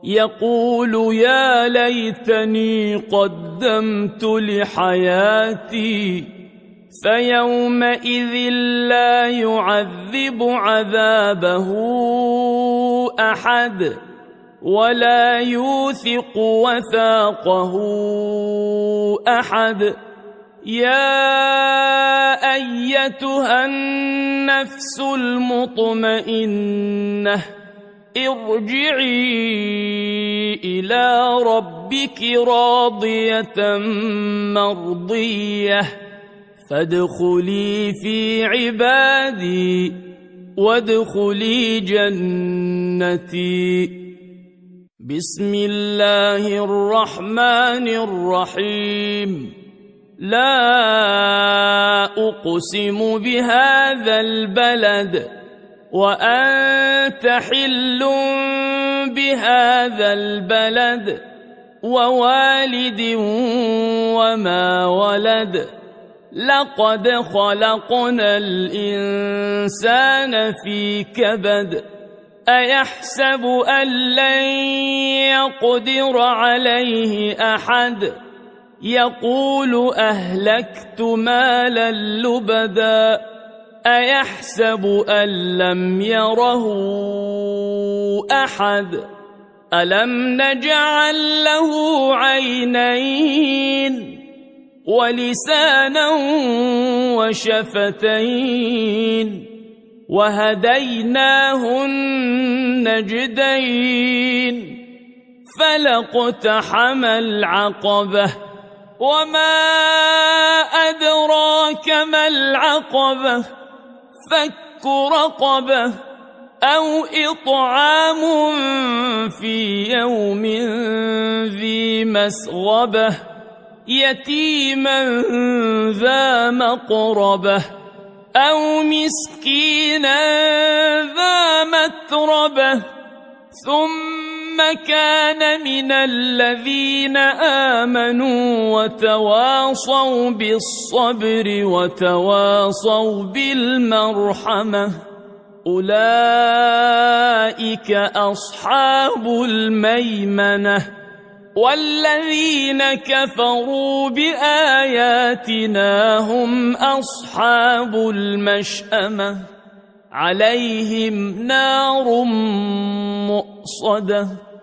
يقول يا ليتني قدمت لحياتي فيومئذ لا يعذب عذابه أحد ولا يوثق وثاقه أحد. يا أيتها النفس المطمئنة ارجعي إلى ربك راضية مرضية فادخلي في عبادي وادخلي جنتي. بسم الله الرحمن الرحيم. لا أقسم بهذا البلد وأنت حل بهذا البلد ووالد وما ولد لقد خلقنا الإنسان في كبد أيحسب أن لن يقدر عليه أحد يقول أهلكت مالا لبدا أيحسب أن لم يره أحد ألم نجعل له عينين ولسانا وشفتين وهديناه النجدين فلاقتحم العقبة وما أدراك ما العقبة فك رقبة أو إطعام في يوم ذي مسغبة يتيما ذا مقربة أو مسكينا ذا متربة ثم كان من الذين آمنوا وتواصوا بالصبر وتواصوا بالمرحمة أولئك أصحاب الميمنة. والذين كفروا بآياتنا هم أصحاب المشأمة عليهم نار مؤصدة.